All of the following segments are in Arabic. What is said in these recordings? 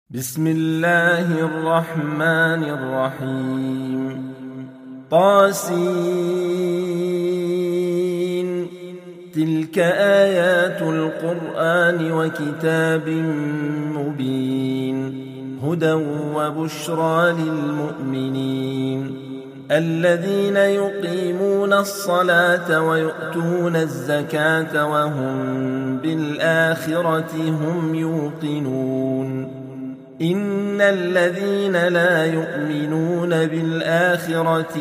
بسم الله الرحمن الرحيم طاسين تلك آيات القرآن وكتاب مبين هدى وبشرى للمؤمنين الذين يقيمون الصلاة ويؤتون الزكاة وهم بالآخرة هم يوقنون إن الذين لا يؤمنون بالآخرة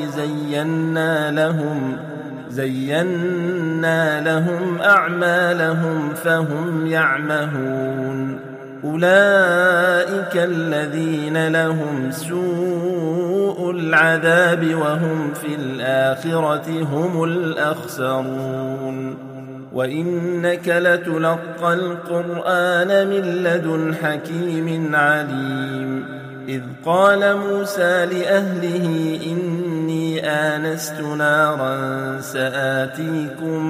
زينا لهم أعمالهم فهم يعمهون أولئك الذين لهم سوء العذاب وهم في الآخرة هم الأخسرون وإنك لتلقى القرآن من لدن حكيم عليم إذ قال موسى لأهله إني آنست نارا سآتيكم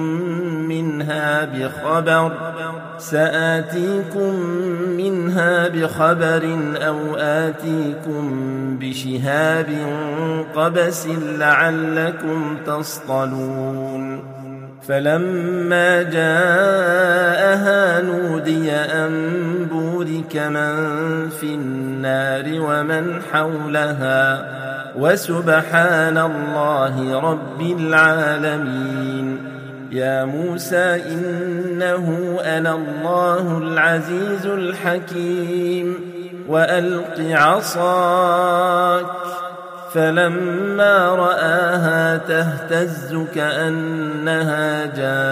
منها بخبر أو آتيكم بشهاب قبس لعلكم تصطلون فلما جاءها نودي أن بورك من في النار ومن حولها وسبحان الله رب العالمين يا موسى إنه أنا الله العزيز الحكيم وألق عصاك فلما رآها تهتز كأنها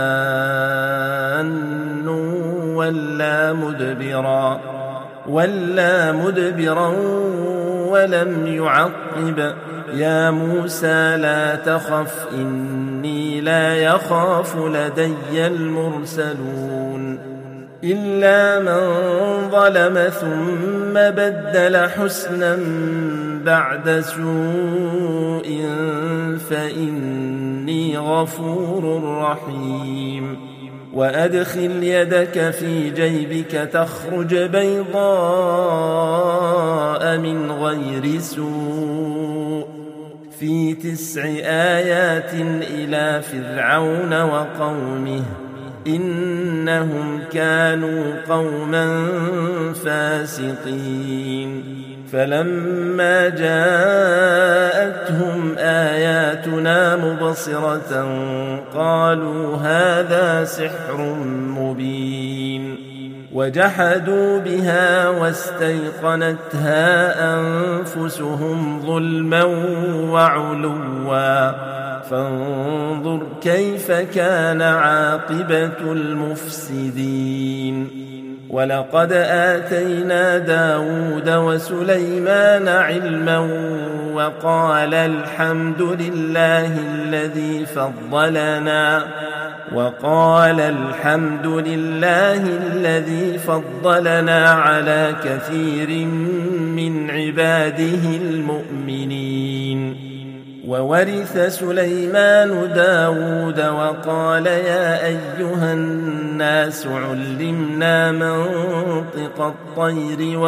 جان ولا مدبرا ولم يعقب يا موسى لا تخف إني لا يخاف لدي المرسلون إلا من ظلم ثم بدل حسنا بعد سوء فإني غفور رحيم وأدخل يدك في جيبك تخرج بيضاء من غير سوء في 9 آيات إلى فرعون وقومه إنهم كانوا قوما فاسقين فلما جاءتهم آياتنا مبصرة قالوا هذا سحر مبين وجحدوا بها واستيقنتها أنفسهم ظلما وعلوا فانظر كيف كان عاقبة المفسدين ولقد آتينا داود وسليمان علما وقال الحمد لله الذي فضلنا على كثير من عباده المؤمنين وورث سليمان داود وقال يا أيها الناس علمنا منطق الطير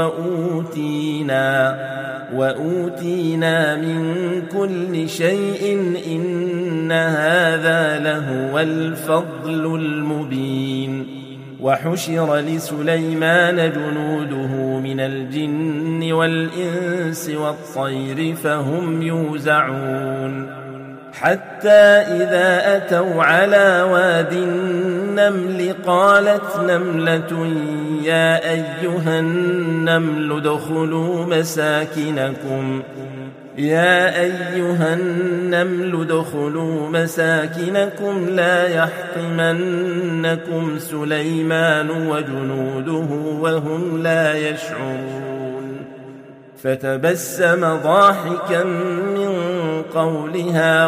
وأوتينا من كل شيء إن هذا لهو الفضل المبين وحشر لسليمان جنوده من الجن والإنس والطير فهم يوزعون حتى إذا أتوا على واد النمل قالت نملة يا أيها النمل ادخلوا مساكنكم لا يحطمنكم سليمان وجنوده وهم لا يشعرون فتبسم ضاحكا من قولها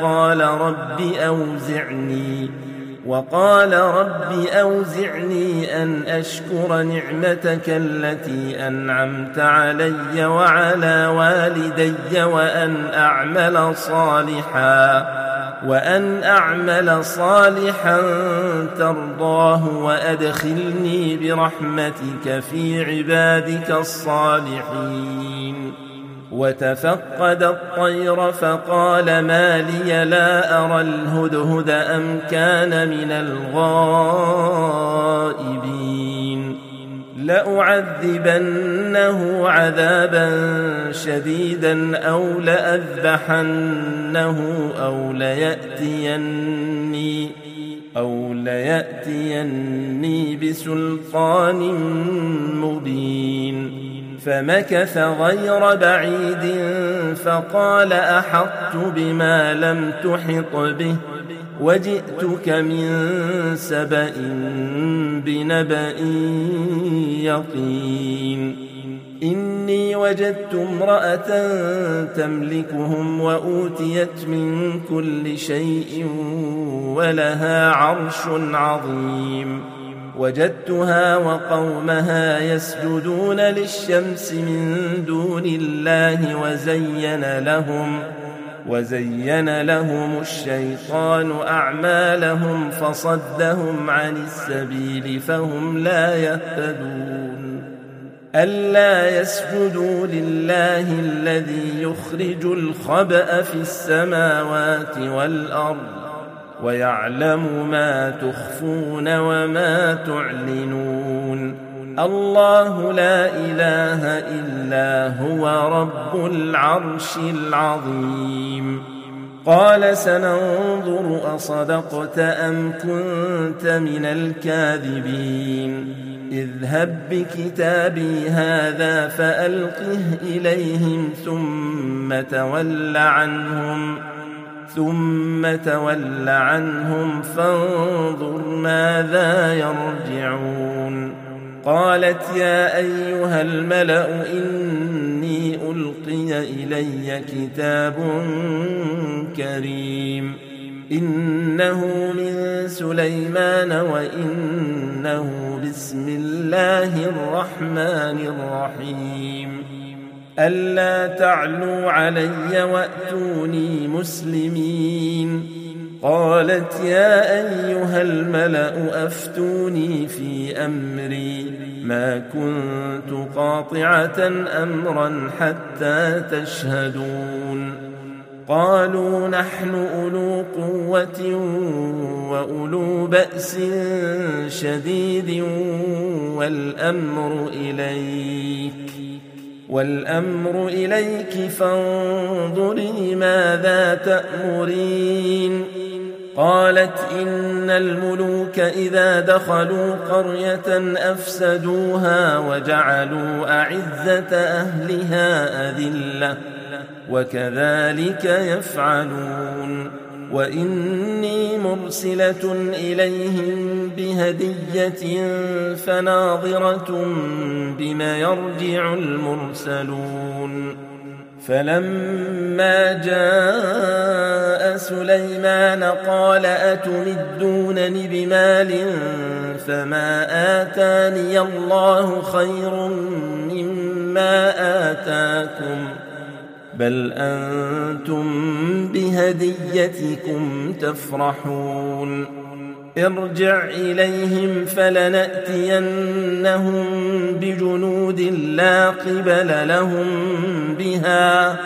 وقال رب أوزعني أن أشكر نعمتك التي أنعمت علي وعلى والدي وأن أعمل صالحا ترضاه وأدخلني برحمتك في عبادك الصالحين. وتفقد الطير فقال ما لي لا أرى الهدهد أم كان من الغائبين لأعذبنه عذابا شديدا أو لأذبحنه أو ليأتيني بسلطان مبين. فمكث غير بعيد فقال أحطت بما لم تحط به وجئتك من سبأ بنبأ يقين. إني وجدت امرأة تملكهم وأوتيت من كل شيء ولها عرش عظيم. وجدتها وقومها يسجدون للشمس من دون الله وزين لهم الشيطان أعمالهم فصدهم عن السبيل فهم لا يهتدون. ألا يسجدوا لله الذي يخرج الخبأ في السماوات والأرض ويعلم ما تخفون وما تعلنون. الله لا إله إلا هو رب العرش العظيم. قال سننظر أصدقت أم كنت من الكاذبين. اذهب بكتابي هذا فألقه إليهم ثم تول عنهم فانظر ماذا يرجعون. قالت يا أيها الملأ إني ألقي إلي كتاب كريم إنه من سليمان وإنه بسم الله الرحمن الرحيم. ألا تعلوا علي وأتوني مسلمين. قالت يا أيها الملأ أفتوني في أمري ما كنت قاطعة أمرا حتى تشهدون. قالوا نحن أولو قوة وأولو بأس شديد والأمر إليك فانظري ماذا تأمرين. قالت إن الملوك إذا دخلوا قرية أفسدوها وجعلوا أعزة أهلها أذلة وكذلك يفعلون. وإني مرسلة إليهم بهدية فناظرة بما يرجع المرسلون. فلما جاء سليمان قال أتمدونني بمال فما آتاني الله خير مما آتاكم بل أنتم بهديتكم تفرحون. ارجع إليهم فلنأتينهم بجنود لا قبل لهم بها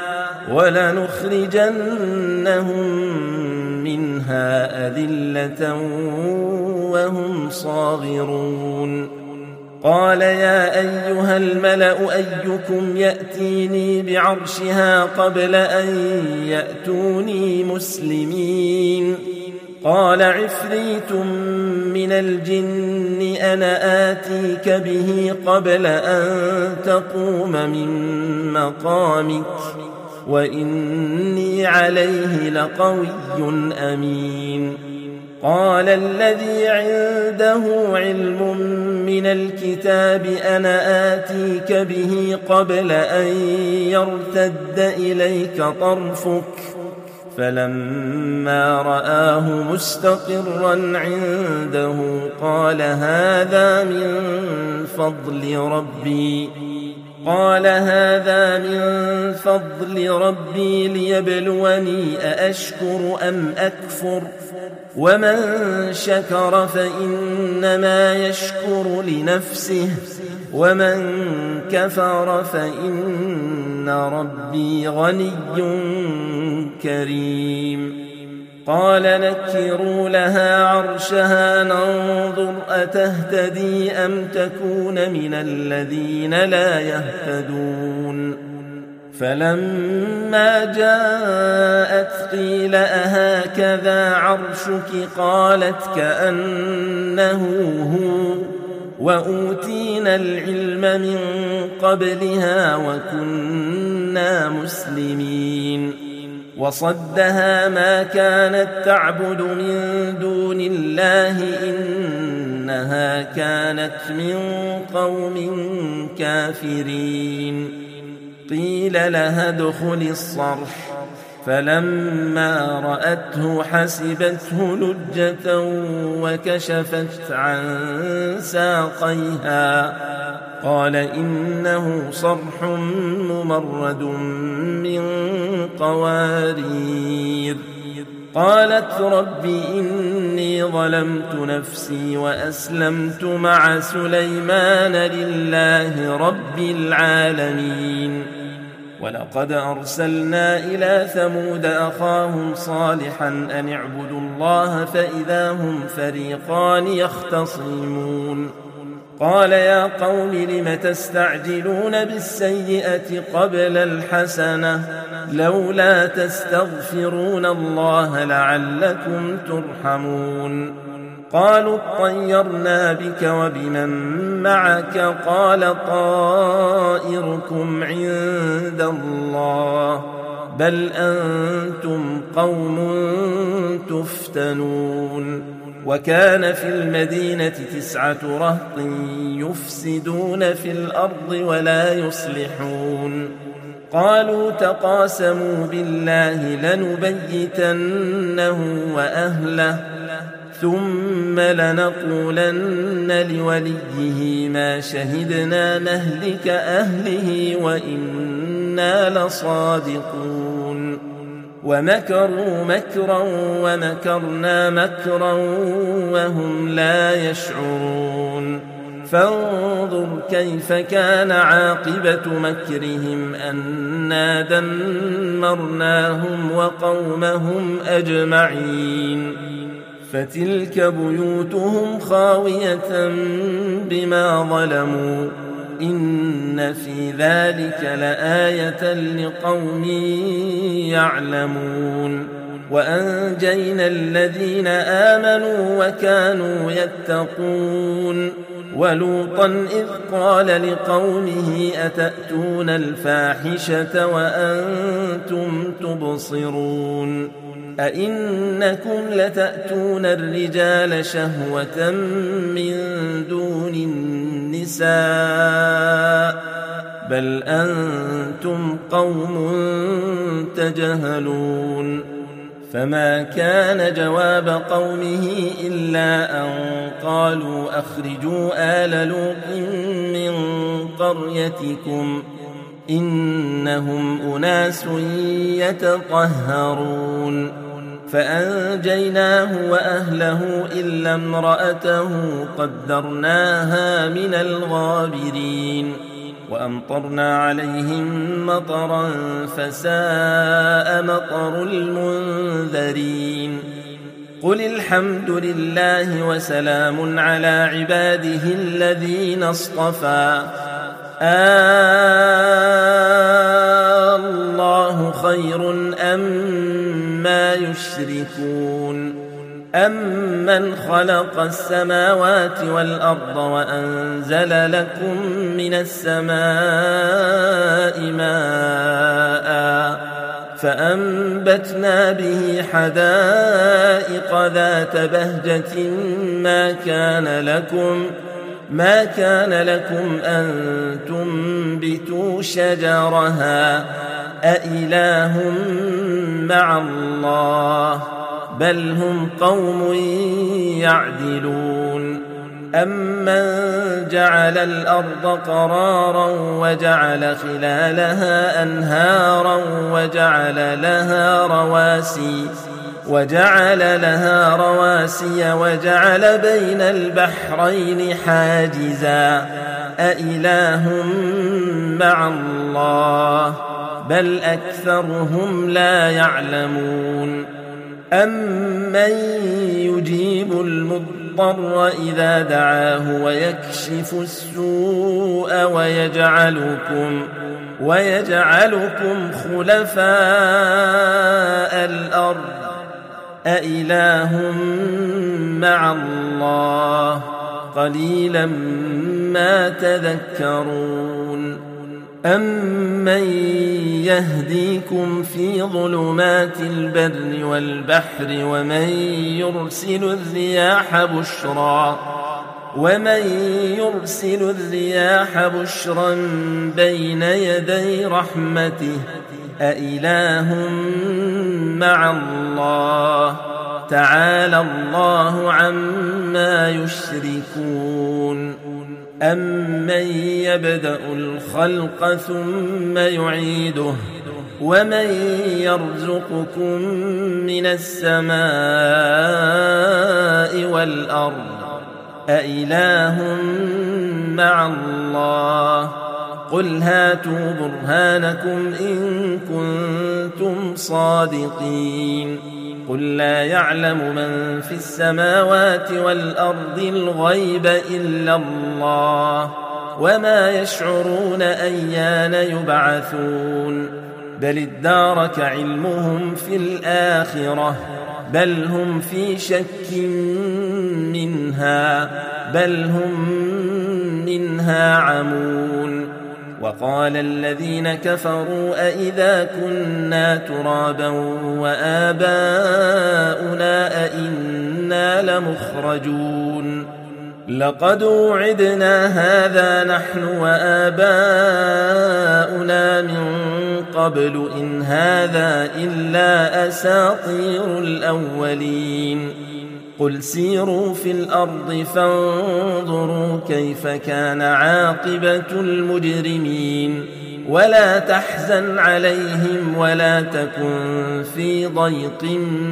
ولنخرجنهم منها أذلة وهم صاغرون. قال يا أيها الملأ أيكم يأتيني بعرشها قبل أن يأتوني مسلمين. قال عفريت من الجن أنا آتيك به قبل أن تقوم من مقامك وإني عليه لقوي أمين. قال الذي عنده علم من الكتاب أنا آتيك به قبل أن يرتد إليك طرفك فلما رآه مستقرا عنده قال هذا من فضل ربي قال هذا من فضل ربي ليبلوني أأشكر أم أكفر ومن شكر فإنما يشكر لنفسه ومن كفر فإن ربي غني كريم قال نكروا لها عرشها ننظر أتهتدي أم تكون من الذين لا يهتدون فلما جاءت قيل أهكذا عرشك قالت كأنه هو وأوتينا العلم من قبلها وكنا مسلمين وصدها ما كانت تعبد من دون الله إنها كانت من قوم كافرين قيل لها ادخل الصرح فلما رأته حسبته لجة وكشفت عن ساقيها قال إنه صرح ممرد من قوارير قالت رب إني ظلمت نفسي وأسلمت مع سليمان لله رب العالمين ولقد أرسلنا إلى ثمود أخاهم صالحا أن اعبدوا الله فإذا هم فريقان يختصمون قال يا قوم لم تستعجلون بالسيئة قبل الحسنة لولا تستغفرون الله لعلكم ترحمون قالوا اطيرنا بك وبمن معك قال طائركم عند الله بل أنتم قوم تفتنون وكان في المدينة 9 رهط يفسدون في الأرض ولا يصلحون قالوا تقاسموا بالله لنبيتنه وأهله ثم لنقولن لوليه ما شهدنا مهلك أهله وإنا لصادقون ومكروا مكرا ومكرنا مكرا وهم لا يشعرون فانظر كيف كان عاقبة مكرهم أنا دمرناهم وقومهم أجمعين فتلك بيوتهم خاوية بما ظلموا إن في ذلك لآية لقوم يعلمون وأنجينا الذين آمنوا وكانوا يتقون ولوطا إذ قال لقومه أتأتون الفاحشة وأنتم تبصرون أئنكم لتأتون الرجال شهوة من دون النساء بل أنتم قوم تجهلون فما كان جواب قومه إلا أن قالوا أخرجوا آل لوط من قريتكم إنهم أناس يتطهرون فأنجيناه وأهله إلا امرأته قدرناها من الغابرين وأمطرنا عليهم مطرا فساء مطر المنذرين قل الحمد لله وسلام على عباده الذين اصطفى الله خير أمّا يشركون أمن خلق السماوات والأرض وأنزل لكم من السماء ماء فأنبتنا به حدائق ذات بهجة ما كان لكم أن تنبتوا شجرها أإله مع الله بل هم قوم يعدلون أمن جعل الأرض قرارا وجعل خلالها أنهارا وجعل لها رواسي وجعل بين البحرين حاجزا أإله مع الله بل أكثرهم لا يعلمون أمن يجيب المضطر إذا دعاه ويكشف السوء ويجعلكم خلفاء الأرض أإله مع الله قليلا ما تذكرون أمن يهديكم في ظلمات البر والبحر ومن يرسل الرياح بشرا بين يدي رحمته أإله مع الله تعالى الله عما يشركون أمن يبدأ الخلق ثم يعيده ومن يرزقكم من السماء والأرض أإله مع الله قل هاتوا برهانكم إن كنتم صادقين قل لا يعلم من في السماوات والأرض الغيب إلا الله وما يشعرون أيان يبعثون بل ادارك علمهم في الآخرة بل هم في شك منها بل هم منها عمون وقال الذين كفروا أئذا كنا ترابا وآباؤنا أئنا لمخرجون لقد وعدنا هذا نحن وآباؤنا من قبل إن هذا إلا أساطير الأولين قل سيروا في الأرض فانظروا كيف كان عاقبة المجرمين ولا تحزن عليهم ولا تكن في ضيق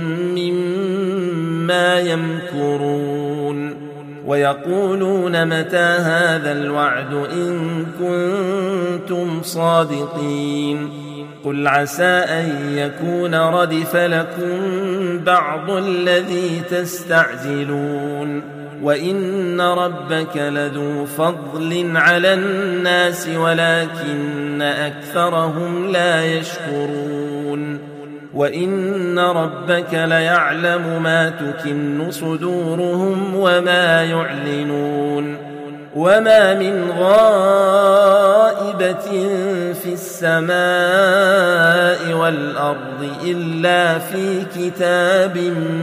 مما يمكرون ويقولون متى هذا الوعد إن كنتم صادقين قل عسى أن يكون ردف لكم بعض الذي تستعجلون وإن ربك لذو فضل على الناس ولكن أكثرهم لا يشكرون وإن ربك ليعلم ما تكن صدورهم وما يعلنون وما من غائبة في السماء والأرض إلا في كتاب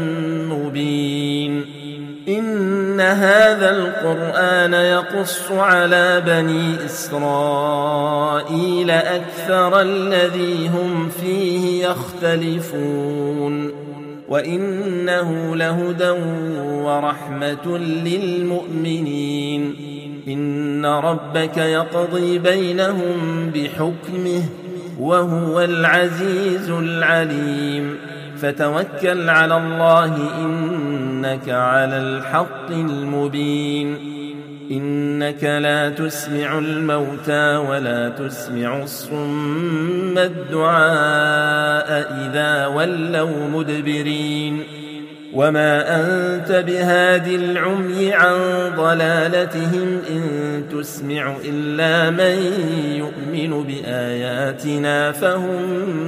مبين إن هذا القرآن يقص على بني إسرائيل أكثر الذي هم فيه يختلفون وإنه لهدى ورحمة للمؤمنين إن ربك يقضي بينهم بحكمه وهو العزيز العليم فتوكل على الله إنك على الحق المبين إنك لا تسمع الموتى ولا تسمع الصم الدعاء إذا ولوا مدبرين وما أنت بهاد العمي عن ضلالتهم إن تسمع إلا من يؤمن بآياتنا فهم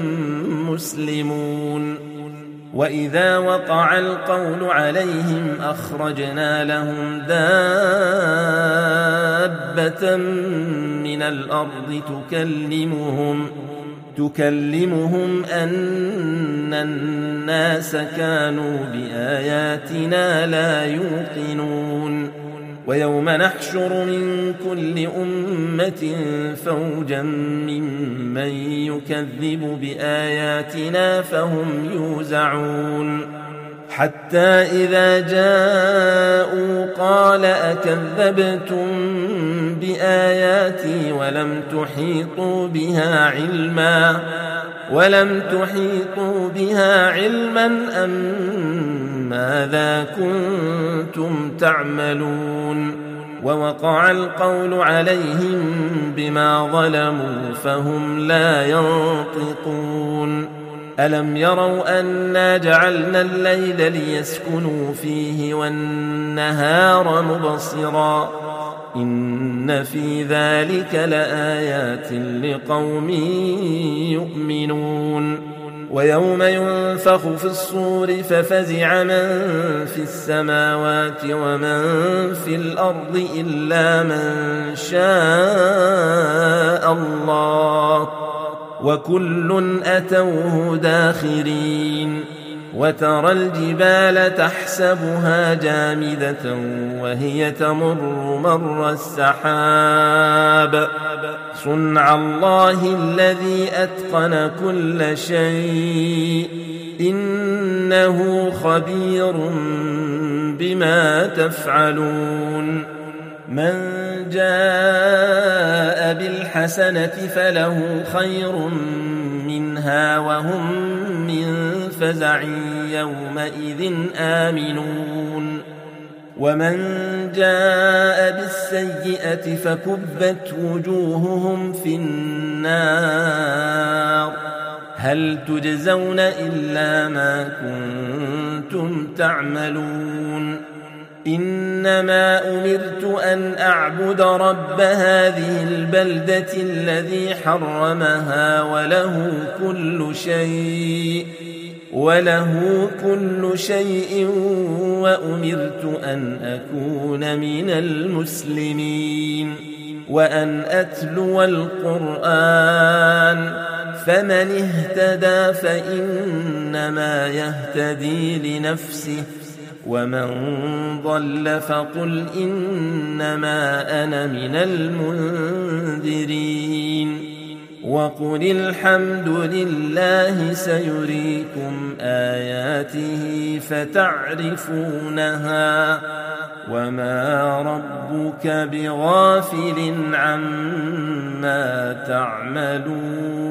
مسلمون وإذا وقع القول عليهم أخرجنا لهم دابة من الأرض تكلمهم أن الناس كانوا بآياتنا لا يوقنون ويوم نحشر من كل أمة فوجا ممن يكذب بآياتنا فهم يوزعون حتى إذا جاءوا قال أكذبتم بآياتي ولم تحيطوا بها علما أم ماذا كنتم تعملون ووقع القول عليهم بما ظلموا فهم لا ينطقون ألم يروا أنا جعلنا الليل ليسكنوا فيه والنهار مبصرا إن في ذلك لآيات لقوم يؤمنون ويوم ينفخ في الصور ففزع من في السماوات ومن في الأرض إلا من شاء الله وكل أتوه داخرين وترى الجبال تحسبها جامدة وهي تمر مر السحاب صنع الله الذي أتقن كل شيء إنه خبير بما تفعلون من جاء بالحسنة فله خير منها وهم من فزع يومئذ آمنون ومن جاء بالسيئة فكبت وجوههم في النار هل تجزون إلا ما كنتم تعملون إنما أمرت أن أعبد رب هذه البلدة الذي حرمها وله كل شيء وأمرت أن أكون من المسلمين وأن أتلو القرآن فمن اهتدى فإنما يهتدي لنفسه ومن ضل فقل إنما أنا من المنذرين وقل الحمد لله سيريكم آياته فتعرفونها وما ربك بغافل عما تعملون